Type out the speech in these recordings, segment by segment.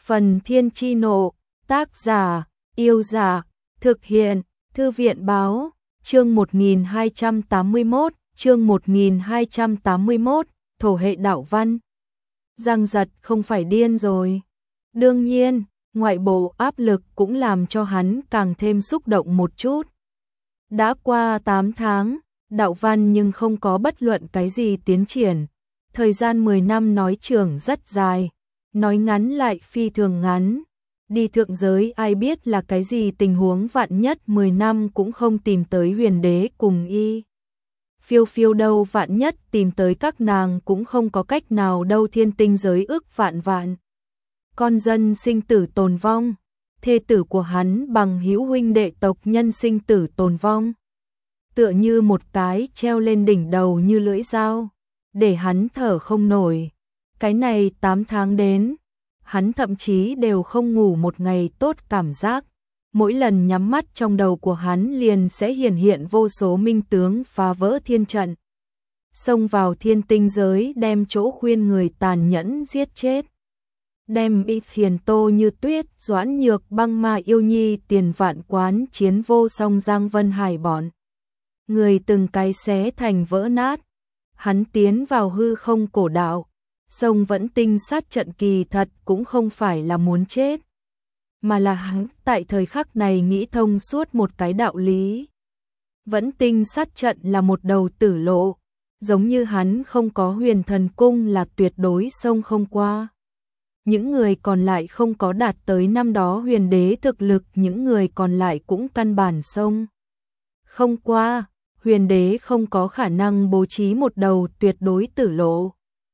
Phần Thiên Chi Nộ, tác giả, Yêu Giả, thực hiện, Thư viện Báo, chương 1281, thổ hệ đạo văn. Giang Giật không phải điên rồi. Đương nhiên, ngoại bộ áp lực cũng làm cho hắn càng thêm xúc động một chút. Đã qua 8 tháng, đạo văn nhưng không có bất luận cái gì tiến triển. Thời gian 10 năm nói trường rất dài, nói ngắn lại phi thường ngắn. Đi thượng giới ai biết là cái gì tình huống, vạn nhất 10 năm cũng không tìm tới huyền đế cùng y. Phiêu phiêu đâu, vạn nhất tìm tới các nàng cũng không có cách nào đâu, thiên tinh giới ước vạn vạn. Con dân sinh tử tồn vong, thê tử của hắn bằng hữu huynh đệ tộc nhân sinh tử tồn vong. Tựa như một cái treo lên đỉnh đầu như lưỡi dao, để hắn thở không nổi. Cái này 8 tháng đến, hắn thậm chí đều không ngủ một ngày tốt cảm giác. Mỗi lần nhắm mắt trong đầu của hắn liền sẽ hiển hiện vô số minh tướng phá vỡ thiên trận. Xông vào thiên tinh giới đem chỗ khuyên người tàn nhẫn giết chết. Đem Y Thiền Tô Như Tuyết, Doãn Nhược Băng, Ma Yêu Nhi, Tiền Vạn Quán, Chiến Vô Song, Giang Vân Hải bọn người từng cái xé thành vỡ nát. Hắn tiến vào hư không cổ đạo, sông Vẫn Tinh sát trận kỳ thật cũng không phải là muốn chết, mà là hắn tại thời khắc này nghĩ thông suốt một cái đạo lý. Vẫn Tinh sát trận là một đầu tử lộ, giống như hắn không có huyền thần cung là tuyệt đối sông không qua. Những người còn lại không có đạt tới năm đó huyền đế thực lực, những người còn lại cũng căn bản sông không qua. Huyền đế không có khả năng bố trí một đầu tuyệt đối tử lộ.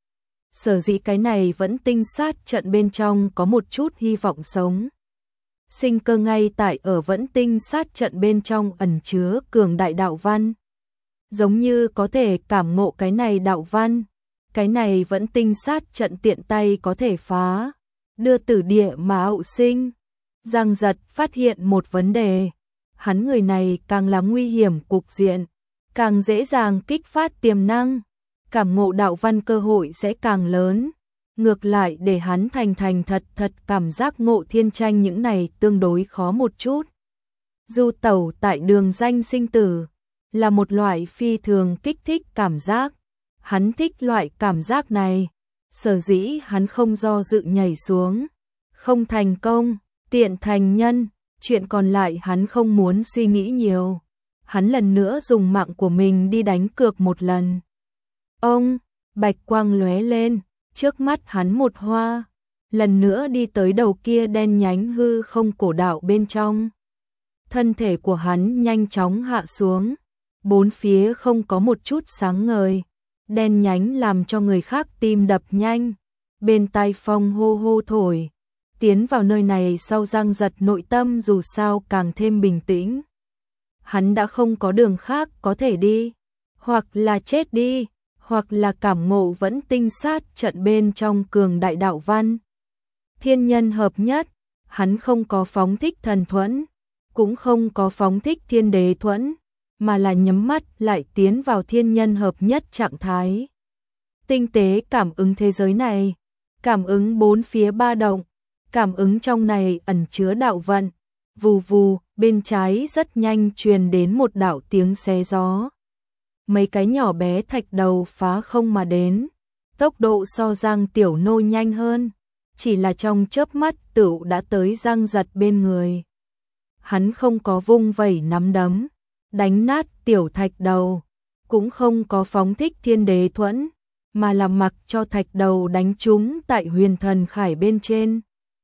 Sở dĩ cái này Vẫn Tinh sát trận bên trong có một chút hy vọng sống. Sinh cơ ngay tại ở Vẫn Tinh sát trận bên trong ẩn chứa cường đại đạo văn. Giống như có thể cảm ngộ cái này đạo văn, cái này Vẫn Tinh sát trận tiện tay có thể phá, đưa tử địa mà hậu sinh. Giang Giật phát hiện một vấn đề, hắn người này càng là nguy hiểm cục diện, càng dễ dàng kích phát tiềm năng, cảm ngộ đạo văn cơ hội sẽ càng lớn. Ngược lại để hắn thành thật cảm giác ngộ thiên tranh những này tương đối khó một chút. Du tẩu tại đường danh sinh tử là một loại phi thường kích thích cảm giác. Hắn thích loại cảm giác này, sở dĩ hắn không do dự nhảy xuống. Không thành công, tiện thành nhân, chuyện còn lại hắn không muốn suy nghĩ nhiều. Hắn lần nữa dùng mạng của mình đi đánh cược một lần. Ông, bạch quang lóe lên, trước mắt hắn một hoa, lần nữa đi tới đầu kia đen nhánh hư không cổ đạo bên trong. Thân thể của hắn nhanh chóng hạ xuống, bốn phía không có một chút sáng ngời, đen nhánh làm cho người khác tim đập nhanh. Bên tai phong hô hô thổi, tiến vào nơi này sau Giang Giật nội tâm dù sao càng thêm bình tĩnh. Hắn đã không có đường khác có thể đi, hoặc là chết đi, hoặc là cảm ngộ Vẫn Tinh sát trận bên trong cường đại đạo văn. Thiên nhân hợp nhất, hắn không có phóng thích thần thuẫn, cũng không có phóng thích thiên đế thuẫn, mà là nhắm mắt lại tiến vào thiên nhân hợp nhất trạng thái. Tinh tế cảm ứng thế giới này, cảm ứng bốn phía ba động, cảm ứng trong này ẩn chứa đạo vận. Vù vù, bên trái rất nhanh truyền đến một đạo tiếng xé gió. Mấy cái nhỏ bé thạch đầu phá không mà đến, tốc độ so Giang Tiểu Nô nhanh hơn, chỉ là trong chớp mắt tựu đã tới Giang Giật bên người. Hắn không có vung vẩy nắm đấm, đánh nát tiểu thạch đầu, cũng không có phóng thích thiên đế thuẫn, mà là mặc cho thạch đầu đánh trúng tại huyền thần khải bên trên.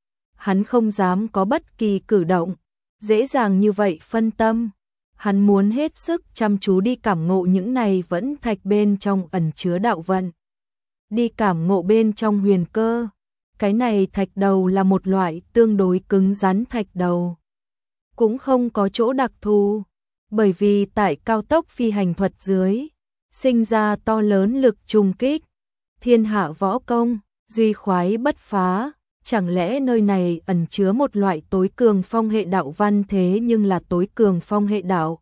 Hắn không dám có bất kỳ cử động, dễ dàng như vậy phân tâm. Hắn muốn hết sức chăm chú đi cảm ngộ những này vẫn thạch bên trong ẩn chứa đạo vận. Đi cảm ngộ bên trong huyền cơ. Cái này thạch đầu là một loại tương đối cứng rắn thạch đầu. Cũng không có chỗ đặc thù, bởi vì tại cao tốc phi hành thuật dưới, sinh ra to lớn lực trùng kích. Thiên hạ võ công, duy khoái bất phá. Chẳng lẽ nơi này ẩn chứa một loại tối cường phong hệ đạo văn, thế nhưng là tối cường phong hệ đạo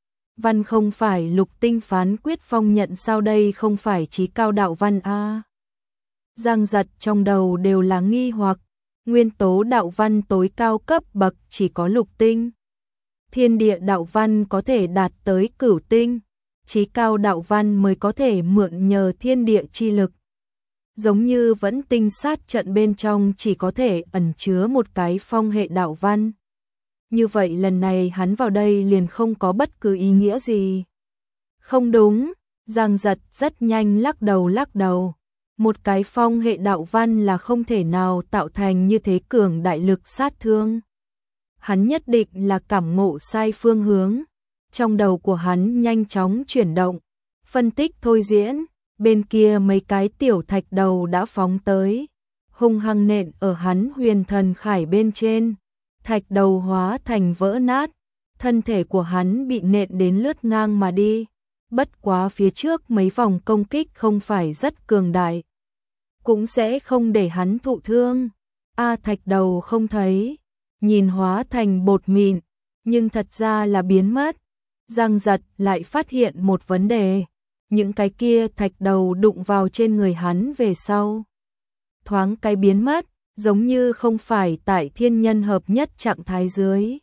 văn không phải Lục Tinh phán quyết phong nhận sao, đây không phải chí cao đạo văn a? Giang Giật trong đầu đều là nghi hoặc, Nguyên tố đạo văn tối cao cấp bậc chỉ có lục tinh. Thiên địa đạo văn có thể đạt tới cửu tinh, chí cao đạo văn mới có thể mượn nhờ thiên địa chi lực. Giống như vẫn tinh sát trận bên trong chỉ có thể ẩn chứa một cái phong hệ đạo văn. Như vậy lần này hắn vào đây liền không có bất cứ ý nghĩa gì. Không đúng, Giang Giật rất nhanh lắc đầu. Một cái phong hệ đạo văn là không thể nào tạo thành như thế cường đại lực sát thương. Hắn nhất định là cảm ngộ sai phương hướng. Trong đầu của hắn nhanh chóng chuyển động, phân tích thôi diễn, bên kia mấy cái tiểu thạch đầu đã phóng tới, hung hăng nện ở hắn huyền thần khải bên trên, thạch đầu hóa thành vỡ nát, thân thể của hắn bị nện đến lướt ngang mà đi, bất quá phía trước mấy vòng công kích không phải rất cường đại, cũng sẽ không để hắn thụ thương. Thạch đầu không thấy, nhìn hóa thành bột mịn, nhưng thật ra là biến mất. Giang Giật lại phát hiện một vấn đề, những cái kia thạch đầu đụng vào trên người hắn về sau. Thoáng cái biến mất, giống như không phải tại thiên nhân hợp nhất trạng thái dưới.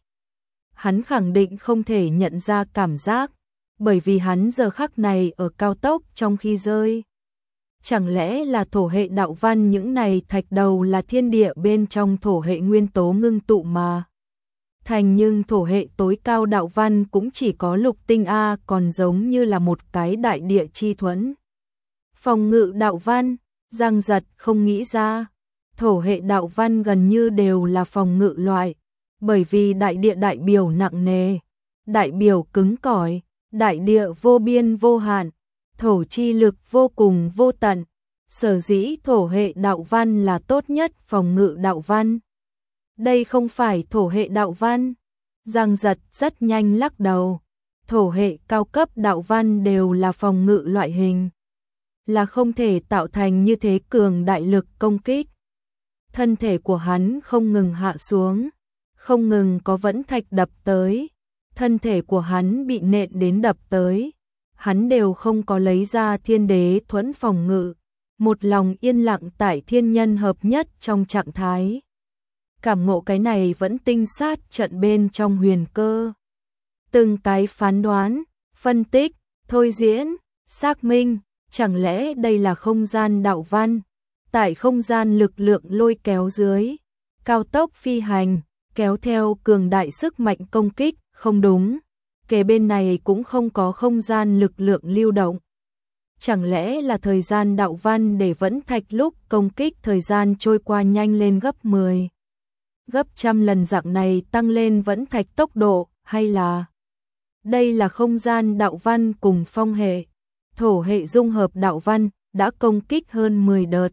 Hắn khẳng định không thể nhận ra cảm giác, bởi vì hắn giờ khắc này ở cao tốc trong khi rơi. Chẳng lẽ là thổ hệ đạo văn những này thạch đầu là thiên địa bên trong thổ hệ nguyên tố ngưng tụ mà thành, nhưng thổ hệ tối cao đạo văn cũng chỉ có lục tinh A, còn giống như là một cái đại địa chi thuẫn. Phòng ngự đạo văn, Giang Giật không nghĩ ra, thổ hệ đạo văn gần như đều là phòng ngự loại, bởi vì đại địa đại biểu nặng nề, đại biểu cứng cỏi, đại địa vô biên vô hạn, thổ chi lực vô cùng vô tận, sở dĩ thổ hệ đạo văn là tốt nhất phòng ngự đạo văn. Đây không phải thổ hệ đạo văn. Giang Giật rất nhanh lắc đầu. Thổ hệ cao cấp đạo văn đều là phòng ngự loại hình, là không thể tạo thành như thế cường đại lực công kích. Thân thể của hắn không ngừng hạ xuống, không ngừng có vẫn thạch đập tới. Thân thể của hắn bị nện đến đập tới, hắn đều không có lấy ra thiên đế thuẫn phòng ngự, một lòng yên lặng tại thiên nhân hợp nhất trong trạng thái. Cảm ngộ cái này vẫn tinh sát trận bên trong huyền cơ. Từng cái phán đoán, phân tích, thôi diễn, xác minh, chẳng lẽ đây là không gian đạo văn, tại không gian lực lượng lôi kéo dưới, cao tốc phi hành, kéo theo cường đại sức mạnh công kích, không đúng, kề bên này cũng không có không gian lực lượng lưu động. Chẳng lẽ là thời gian đạo văn để vẫn thạch lúc công kích thời gian trôi qua nhanh lên gấp 10, gấp trăm lần dạng này tăng lên vẫn thạch tốc độ, hay là đây là không gian đạo văn cùng phong hệ, thổ hệ dung hợp đạo văn đã công kích hơn 10 đợt.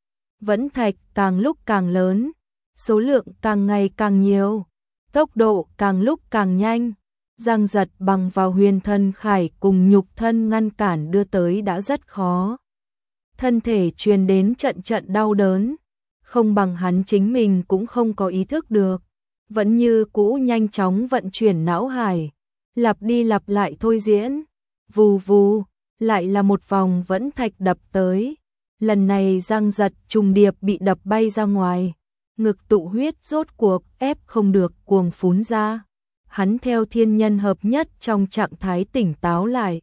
Vẫn thạch càng lúc càng lớn, số lượng càng ngày càng nhiều, tốc độ càng lúc càng nhanh. Giang Giật bằng vào huyền thân khải cùng nhục thân ngăn cản đưa tới đã rất khó. Thân thể truyền đến trận trận đau đớn, không bằng hắn chính mình cũng không có ý thức được. Vẫn như cũ nhanh chóng vận chuyển não hải, lặp đi lặp lại thôi diễn. Vù vù, lại là một vòng vẫn thạch đập tới. Lần này Giang Giật trùng điệp bị đập bay ra ngoài. Ngực tụ huyết rốt cuộc ép không được cuồng phún ra. Hắn theo thiên nhân hợp nhất trong trạng thái tỉnh táo lại.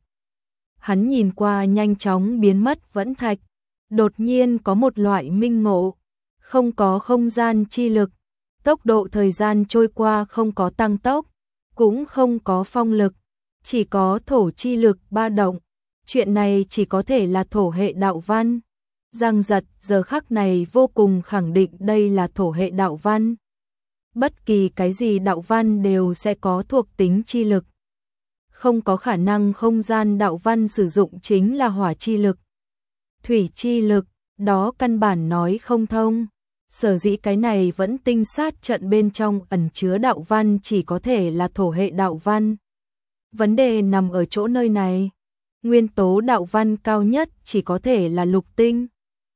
Hắn nhìn qua nhanh chóng biến mất vẫn thạch. Đột nhiên có một loại minh ngộ. Không có không gian chi lực. Tốc độ thời gian trôi qua không có tăng tốc. Cũng không có phong lực. Chỉ có thổ chi lực ba động. Chuyện này chỉ có thể là thổ hệ đạo văn. Giang Giật giờ khắc này vô cùng khẳng định đây là thổ hệ đạo văn. Bất kỳ cái gì đạo văn đều sẽ có thuộc tính chi lực. Không có khả năng không gian đạo văn sử dụng chính là hỏa chi lực, thủy chi lực, đó căn bản nói không thông. Sở dĩ cái này vẫn tinh sát trận bên trong ẩn chứa đạo văn chỉ có thể là thổ hệ đạo văn. Vấn đề nằm ở chỗ nơi này. Nguyên tố đạo văn cao nhất chỉ có thể là lục tinh.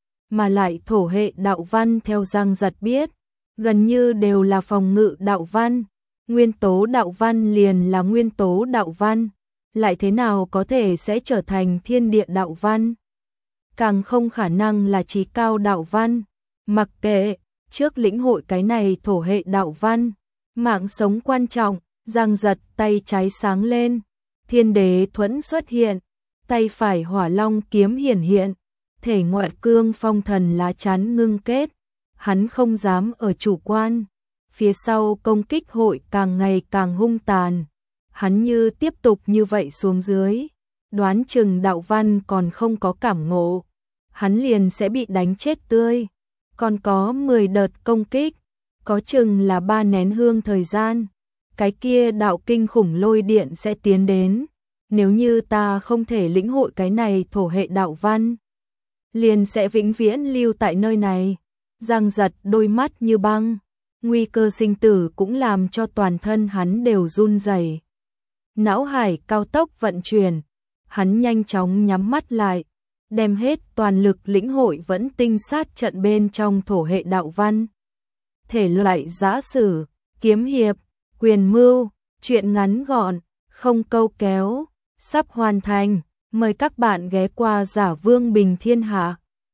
Mà lại thổ hệ đạo văn theo Giang Giật biết, gần như đều là phòng ngự đạo văn. Nguyên tố đạo văn liền là nguyên tố đạo văn, lại thế nào có thể sẽ trở thành thiên địa đạo văn? Càng không khả năng là chí cao đạo văn. Mặc kệ, trước lĩnh hội cái này thổ hệ đạo văn, mạng sống quan trọng. Giang giật tay trái sáng lên, Thiên Đế thuẫn xuất hiện, tay phải Hỏa Long kiếm hiển hiện, thể ngoại cương phong thần lá chắn ngưng kết, hắn không dám ở chủ quan, phía sau công kích hội càng ngày càng hung tàn, hắn như tiếp tục như vậy xuống dưới, đoán chừng đạo văn còn không có cảm ngộ, hắn liền sẽ bị đánh chết tươi, còn có 10 đợt công kích, có chừng là 3 nén hương thời gian, cái kia đạo kinh khủng lôi điện sẽ tiến đến, nếu như ta không thể lĩnh hội cái này thổ hệ đạo văn, liền sẽ vĩnh viễn lưu tại nơi này. Giang giật đôi mắt như băng, nguy cơ sinh tử cũng làm cho toàn thân hắn đều run rẩy. Não hải cao tốc vận chuyển, hắn nhanh chóng nhắm mắt lại, đem hết toàn lực lĩnh hội vẫn tinh sát trận bên trong thổ hệ đạo văn. Thể loại giã sử, kiếm hiệp, quyền mưu, truyện ngắn gọn, không câu kéo, sắp hoàn thành. Mời các bạn ghé qua Giả Vương Bình Thiên Hạ.